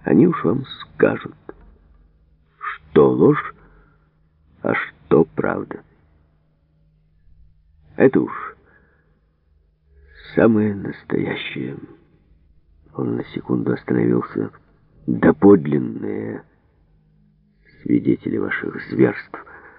Они уж вам скажут, что ложь, а что правда. Это уж самое настоящее. Он на секунду остановился. Доподлинные свидетели ваших зверств.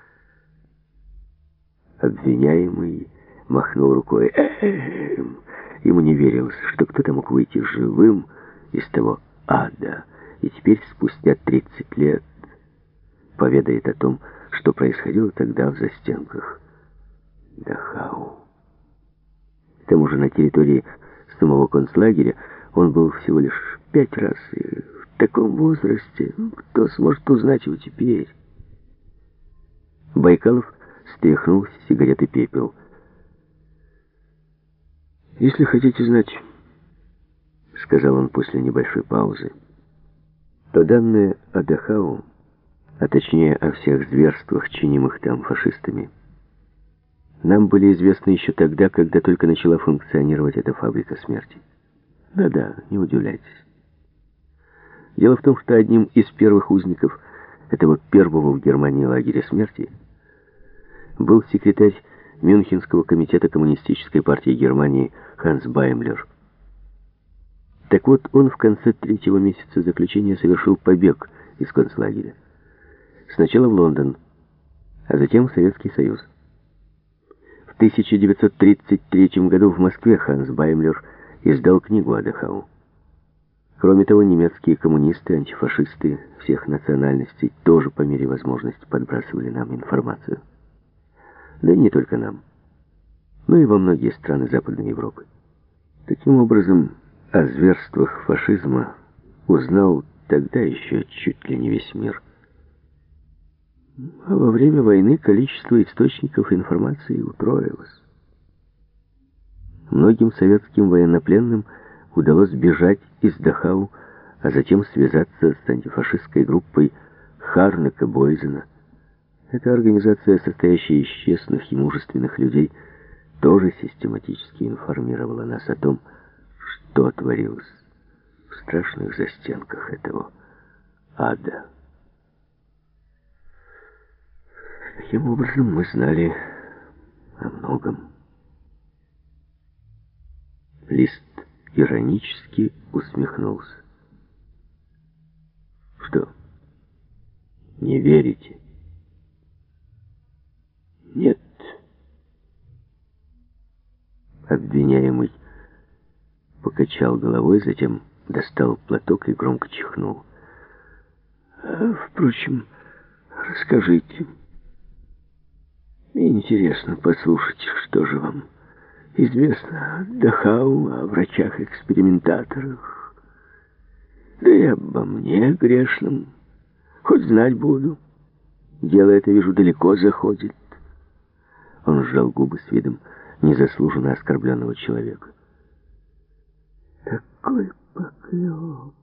Обвиняемый махнул рукой. Ему не верилось, что кто-то мог выйти живым из того ада, и теперь, спустя 30 лет, поведает о том, что происходило тогда в застенках Дахау. К тому же на территории самого концлагеря он был всего лишь 5 раз, и в таком возрасте кто сможет узнать его теперь? Байкалов стряхнул с сигареты пепел. «Если хотите знать, — сказал он после небольшой паузы, — то данные о Дахау, а точнее о всех зверствах, чинимых там фашистами, нам были известны еще тогда, когда только начала функционировать эта фабрика смерти. Да-да, не удивляйтесь. Дело в том, что одним из первых узников этого первого в Германии лагеря смерти был секретарь Мюнхенского комитета Коммунистической партии Германии Ханс Баймлер. Так вот, он в конце 3-го месяца заключения совершил побег из концлагеря. Сначала в Лондон, а затем в Советский Союз. В 1933 году в Москве Ханс Баймлер издал книгу о Дахау. Кроме того, немецкие коммунисты, антифашисты всех национальностей тоже по мере возможности подбрасывали нам информацию. Да и не только нам, но и во многие страны Западной Европы. Таким образом, о зверствах фашизма узнал тогда еще чуть ли не весь мир. А во время войны количество источников информации утроилось. Многим советским военнопленным удалось бежать из Дахау, а затем связаться с антифашистской группой Харнека Бойзена. Эта организация, состоящая из честных и мужественных людей, тоже систематически информировала нас о том, что творилось в страшных застенках этого ада. Таким образом, мы знали о многом. Лист иронически усмехнулся. Что, не верите? Нет. Обвиняемый покачал головой, затем достал платок и громко чихнул. Впрочем, расскажите. Интересно послушать, что же вам известно о Дахау, о врачах-экспериментаторах. Да и обо мне, грешном. Хоть знать буду. Дело это, вижу, далеко заходит. Он сжал губы с видом незаслуженно оскорбленного человека. Такой поклеп.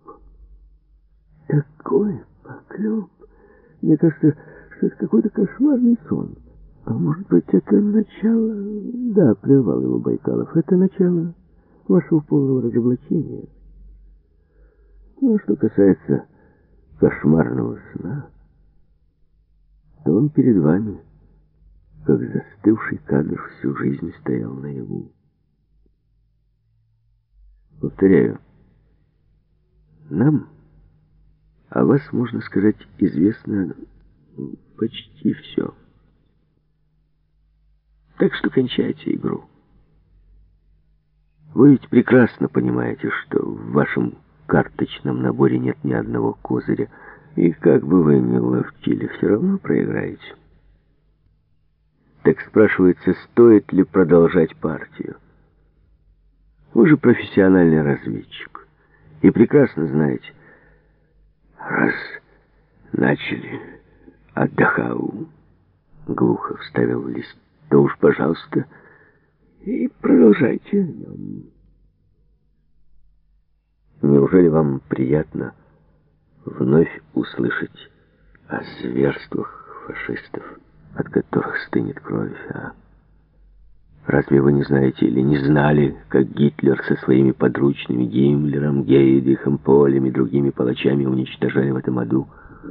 Такой поклеп. Мне кажется, что это какой-то кошмарный сон. А может быть, это начало... Да, прервал его Байкалов. Это начало вашего полного разоблачения. Ну, а что касается кошмарного сна, то он перед вами, как застывший кадр, всю жизнь стоял наяву. Повторяю, нам о вас, можно сказать, известно почти все. Так что кончайте игру. Вы ведь прекрасно понимаете, что в вашем карточном наборе нет ни одного козыря, и как бы вы ни ловчили, все равно проиграете. Так спрашивается, стоит ли продолжать партию? Вы же профессиональный разведчик и прекрасно знаете, раз начали от Дахау, глухо вставил лист, то уж, пожалуйста, и продолжайте. Неужели вам приятно вновь услышать о зверствах фашистов, от которых стынет кровь, а? Разве вы не знаете или не знали, как Гитлер со своими подручными Гиммлером, Гейдрихом, Полем и другими палачами уничтожали в этом аду